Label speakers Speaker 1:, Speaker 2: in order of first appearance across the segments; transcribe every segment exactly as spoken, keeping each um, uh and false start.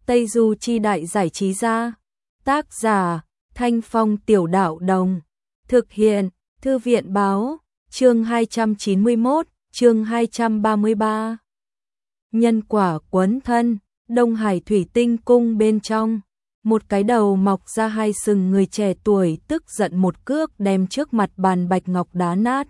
Speaker 1: Tây Du Chi Đại Giải Trí Gia. Tác giả Thanh Phong Tiểu Đạo Đồng. Thực hiện Thư viện Báo. Chương hai trăm chín mươi mốt, chương hai trăm ba mươi ba. Nhân quả quấn thân. Đông Hải Thủy Tinh Cung bên trong, một cái đầu mọc ra hai sừng người trẻ tuổi tức giận một cước đem trước mặt bàn bạch ngọc đá nát.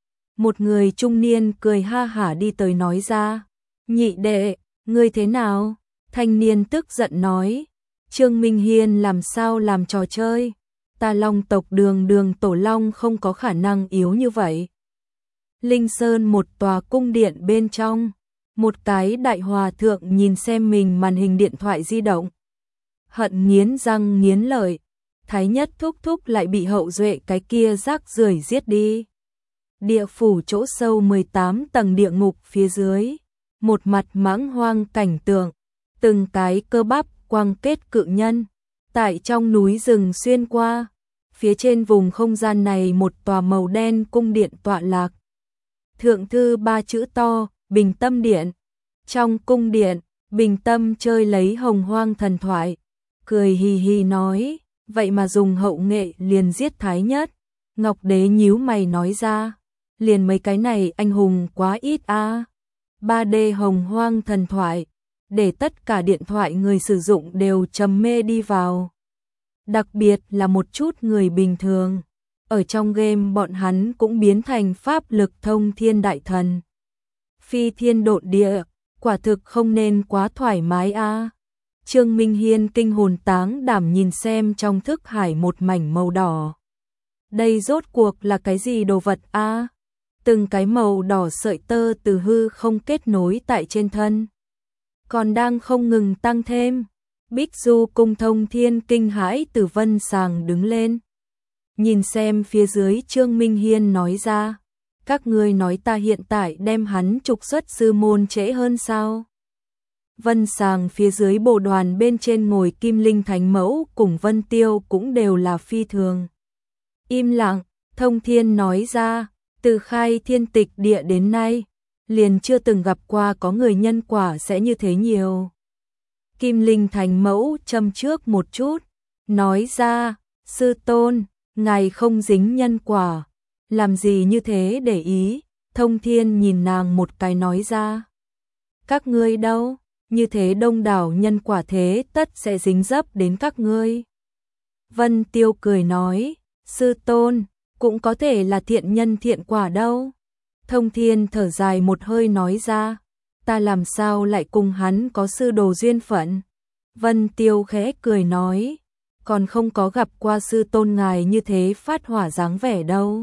Speaker 1: Một người trung niên cười ha hả đi tới nói ra, nhị đệ, ngươi thế nào? Thanh niên tức giận nói, Trương Minh Hiên làm sao làm trò chơi, ta Long tộc Đường Đường Tổ Long không có khả năng yếu như vậy. Linh Sơn một tòa cung điện bên trong, một cái đại hòa thượng nhìn xem mình màn hình điện thoại di động. Hận nghiến răng nghiến lợi, Thái Nhất thúc thúc lại bị hậu duệ cái kia rác rưởi giết đi. Địa phủ chỗ sâu mười tám tầng địa ngục phía dưới, một mặt mãng hoang cảnh tượng, từng cái cơ bắp quang kết cự nhân, tại trong núi rừng xuyên qua, phía trên vùng không gian này một tòa màu đen cung điện tọa lạc. Thượng thư ba chữ to, Bình Tâm Điện. Trong cung điện, Bình Tâm chơi lấy Hồng Hoang thần thoại, cười hì hì nói, vậy mà dùng hậu nghệ liền giết Thái Nhất. Ngọc Đế nhíu mày nói ra, liền mấy cái này anh hùng quá ít a. À. ba D Hồng Hoang thần thoại, để tất cả điện thoại người sử dụng đều trầm mê đi vào. Đặc biệt là một chút người bình thường, ở trong game bọn hắn cũng biến thành pháp lực thông thiên đại thần. Phi thiên độn địa, quả thực không nên quá thoải mái a. À. Trương Minh Hiên kinh hồn táng đảm nhìn xem trong thức hải một mảnh màu đỏ. Đây rốt cuộc là cái gì đồ vật a? À? Từng cái màu đỏ sợi tơ từ hư không kết nối tại trên thân, còn đang không ngừng tăng thêm. Bích Du cung thông thiên kinh hãi từ vân sàng đứng lên, nhìn xem phía dưới. Trương Minh Hiên nói ra, các ngươi nói ta hiện tại đem hắn trục xuất sư môn trễ hơn sao? Vân sàng phía dưới bồ đoàn bên trên ngồi Kim Linh Thánh Mẫu cùng Vân Tiêu cũng đều là phi thường im lặng. Thông Thiên nói ra, từ khai thiên tịch địa đến nay, liền chưa từng gặp qua có người nhân quả sẽ như thế nhiều. Kim Linh Thánh Mẫu châm trước một chút, nói ra, sư tôn, ngài không dính nhân quả, làm gì như thế để ý. Thông Thiên nhìn nàng một cái nói ra, các ngươi đâu, như thế đông đảo nhân quả thế tất sẽ dính dấp đến các ngươi. Vân Tiêu cười nói, sư tôn, cũng có thể là thiện nhân thiện quả đâu. Thông Thiên thở dài một hơi nói ra, ta làm sao lại cùng hắn có sư đồ duyên phận. Vân Tiêu khẽ cười nói, còn không có gặp qua sư tôn ngài như thế phát hỏa dáng vẻ đâu.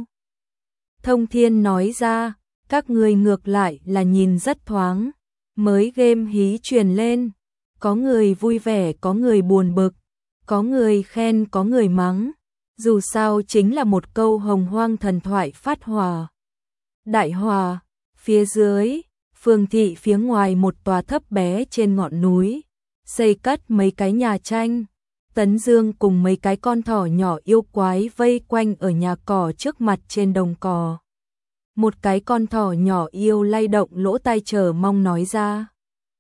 Speaker 1: Thông Thiên nói ra, các người ngược lại là nhìn rất thoáng. Mới game hí truyền lên, có người vui vẻ có người buồn bực, có người khen có người mắng, dù sao chính là một câu Hồng Hoang thần thoại phát hỏa. Đại hòa, phía dưới, phường thị phía ngoài một tòa thấp bé trên ngọn núi, xây cất mấy cái nhà tranh. Tấn Dương cùng mấy cái con thỏ nhỏ yêu quái vây quanh ở nhà cỏ trước mặt trên đồng cỏ. Một cái con thỏ nhỏ yêu lay động lỗ tai chờ mong nói ra,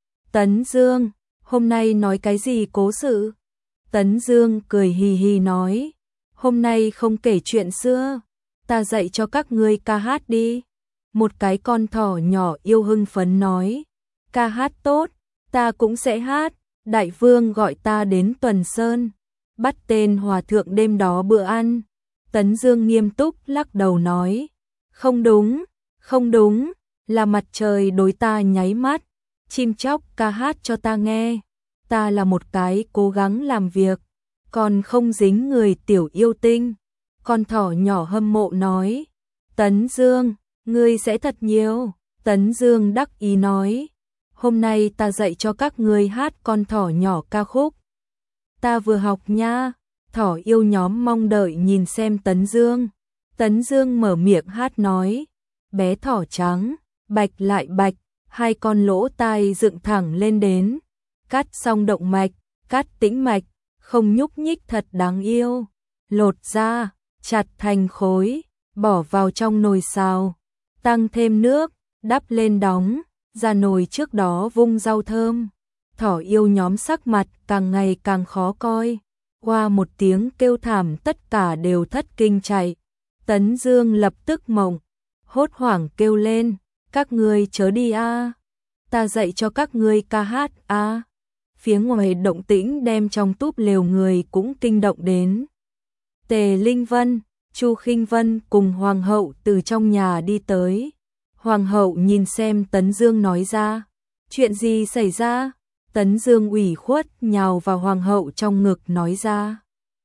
Speaker 1: Tấn Dương, hôm nay nói cái gì cố sự? Tấn Dương cười hì hì nói, hôm nay không kể chuyện xưa, ta dạy cho các ngươi ca hát đi. Một cái con thỏ nhỏ yêu hưng phấn nói, ca hát tốt, ta cũng sẽ hát. Đại vương gọi ta đến Tuần Sơn, bắt tên hòa thượng đêm đó bữa ăn. Tấn Dương nghiêm túc lắc đầu nói, không đúng, không đúng, là mặt trời đối ta nháy mắt, chim chóc ca hát cho ta nghe. Ta là một cái cố gắng làm việc, còn không dính người tiểu yêu tinh. Con thỏ nhỏ hâm mộ nói, Tấn Dương, ngươi sẽ thật nhiều. Tấn Dương đắc ý nói, hôm nay ta dạy cho các ngươi hát con thỏ nhỏ ca khúc. Ta vừa học nha. Thỏ yêu nhóm mong đợi nhìn xem Tấn Dương. Tấn Dương mở miệng hát nói, bé thỏ trắng, bạch lại bạch, hai con lỗ tai dựng thẳng lên đến. Cắt xong động mạch, cắt tĩnh mạch, không nhúc nhích thật đáng yêu. Lột ra, chặt thành khối, bỏ vào trong nồi xào, tăng thêm nước, đắp lên đóng, ra nồi trước đó vung rau thơm. thỏ yêu nhóm sắc mặt càng ngày càng khó coi. Qua một tiếng kêu thảm tất cả đều thất kinh chạy. Tấn Dương lập tức mộng, hốt hoảng kêu lên, các ngươi chớ đi a, ta dạy cho các ngươi ca hát a. Phía ngoài động tĩnh đem trong túp lều người cũng kinh động đến. Tề Linh Vân, Chu Khinh Vân cùng Hoàng hậu từ trong nhà đi tới. Hoàng hậu nhìn xem Tấn Dương nói ra, chuyện gì xảy ra? Tấn Dương ủy khuất nhào vào Hoàng hậu trong ngực nói ra,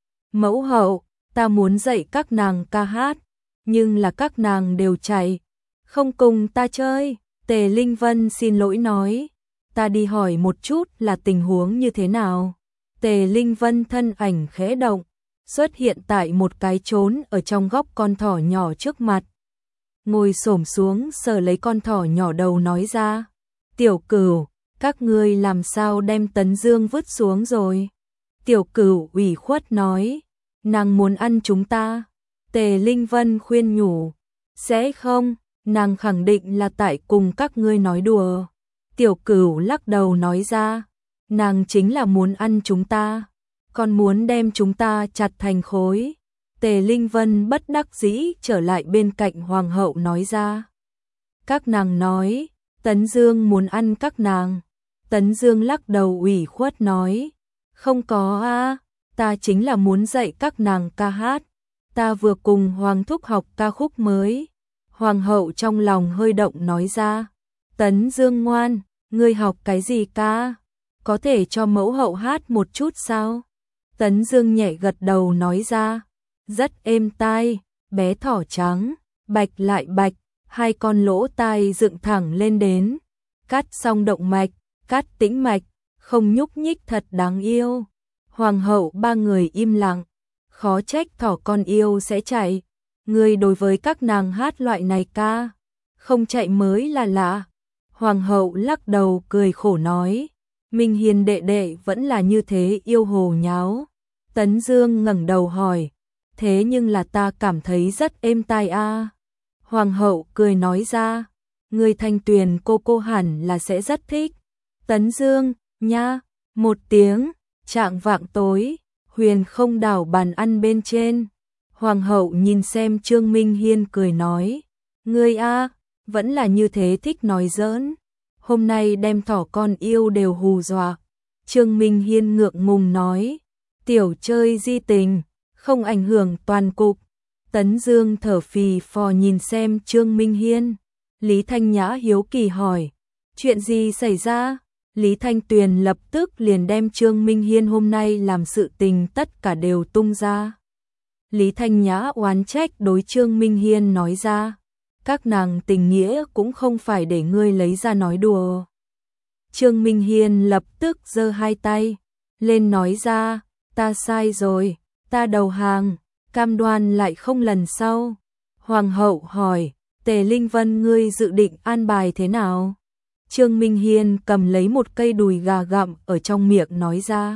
Speaker 1: mẫu hậu, ta muốn dạy các nàng ca hát, nhưng là các nàng đều chạy, không cùng ta chơi. Tề Linh Vân xin lỗi nói, ta đi hỏi một chút là tình huống như thế nào. Tề Linh Vân thân ảnh khẽ động, xuất hiện tại một cái trốn ở trong góc con thỏ nhỏ trước mặt. Ngồi xổm xuống sờ lấy con thỏ nhỏ đầu nói ra, tiểu cửu, các ngươi làm sao đem Tấn Dương vứt xuống rồi? Tiểu cửu ủy khuất nói, nàng muốn ăn chúng ta. Tề Linh Vân khuyên nhủ, sẽ không, nàng khẳng định là tại cùng các ngươi nói đùa. Tiểu cửu lắc đầu nói ra, nàng chính là muốn ăn chúng ta, còn muốn đem chúng ta chặt thành khối. Tề Linh Vân bất đắc dĩ trở lại bên cạnh Hoàng hậu nói ra, các nàng nói, Tấn Dương muốn ăn các nàng. Tấn Dương lắc đầu ủy khuất nói, không có a, ta chính là muốn dạy các nàng ca hát, ta vừa cùng Hoàng thúc học ca khúc mới. Hoàng hậu trong lòng hơi động nói ra, Tấn Dương ngoan, ngươi học cái gì ca? Có thể cho mẫu hậu hát một chút sao? Tấn Dương nhẹ gật đầu nói ra, rất êm tai, bé thỏ trắng, bạch lại bạch, hai con lỗ tai dựng thẳng lên đến, cắt xong động mạch, cắt tĩnh mạch, không nhúc nhích thật đáng yêu. Hoàng hậu ba người im lặng, khó trách thỏ con yêu sẽ chạy. Người đối với các nàng hát loại này ca, không chạy mới là lạ. Hoàng hậu lắc đầu cười khổ nói, Minh Hiền đệ đệ vẫn là như thế yêu hồ nháo. Tấn Dương ngẩng đầu hỏi, thế nhưng là ta cảm thấy rất êm tai a. Hoàng hậu cười nói ra, người Thanh Tuyền cô cô hẳn là sẽ rất thích. Tấn Dương, nha, một tiếng, chạng vạng tối, Huyền Không đảo bàn ăn bên trên. Hoàng hậu nhìn xem Trương Minh Hiên cười nói, ngươi a, vẫn là như thế thích nói giỡn, hôm nay đem thỏ con yêu đều hù dọa. Trương Minh Hiên ngượng ngùng nói, tiểu chơi di tình, không ảnh hưởng toàn cục. Tấn Dương thở phì phò nhìn xem Trương Minh Hiên. Lý Thanh Nhã hiếu kỳ hỏi, chuyện gì xảy ra? Lý Thanh Tuyền lập tức liền đem Trương Minh Hiên hôm nay làm sự tình tất cả đều tung ra. Lý Thanh Nhã oán trách đối Trương Minh Hiên nói ra, các nàng tình nghĩa cũng không phải để ngươi lấy ra nói đùa. Trương Minh Hiên lập tức giơ hai tay lên nói ra, ta sai rồi, ta đầu hàng, cam đoan lại không lần sau. Hoàng hậu hỏi, Tề Linh Vân ngươi dự định an bài thế nào? Trương Minh Hiên cầm lấy một cây đùi gà gặm ở trong miệng nói ra,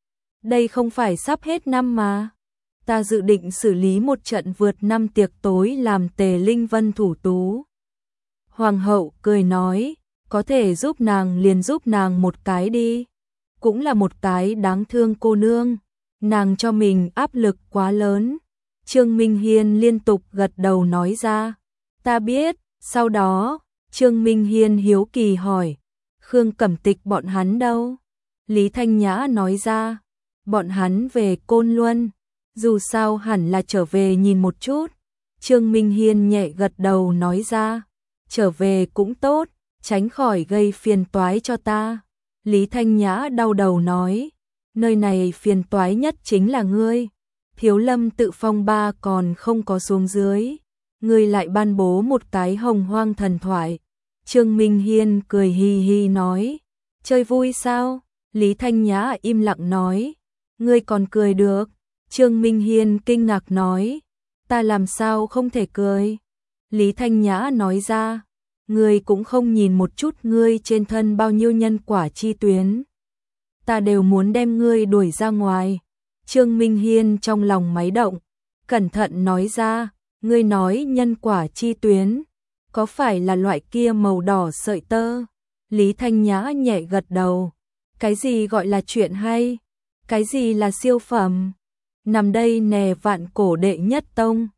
Speaker 1: đây không phải sắp hết năm mà. Ta dự định xử lý một trận vượt năm tiệc tối làm Tề Linh Vân thủ tú. Hoàng hậu cười nói, có thể giúp nàng liền giúp nàng một cái đi. Cũng là một cái đáng thương cô nương, nàng cho mình áp lực quá lớn. Trương Minh Hiên liên tục gật đầu nói ra, ta biết. Sau đó, Trương Minh Hiên hiếu kỳ hỏi, Khương Cẩm Tịch bọn hắn đâu? Lý Thanh Nhã nói ra, bọn hắn về Côn Luân. Dù sao hẳn là trở về nhìn một chút. Trương Minh Hiên nhẹ gật đầu nói ra, trở về cũng tốt, tránh khỏi gây phiền toái cho ta. Lý Thanh Nhã đau đầu nói, nơi này phiền toái nhất chính là ngươi. Thiếu Lâm Tự phong ba còn không có xuống dưới, ngươi lại ban bố một cái hồng hoang thần thoại. Trương Minh Hiên cười hi hi nói, chơi vui sao? Lý Thanh Nhã im lặng nói, ngươi còn cười được? Trương Minh Hiên kinh ngạc nói, ta làm sao không thể cười? Lý Thanh Nhã nói ra, ngươi cũng không nhìn một chút ngươi trên thân bao nhiêu nhân quả chi tuyến. Ta đều muốn đem ngươi đuổi ra ngoài. Trương Minh Hiên trong lòng máy động, cẩn thận nói ra, ngươi nói nhân quả chi tuyến, có phải là loại kia màu đỏ sợi tơ? Lý Thanh Nhã nhẹ gật đầu, Cái gì gọi là chuyện hay? Cái gì là siêu phẩm? Nằm đây nè vạn cổ đệ nhất tông.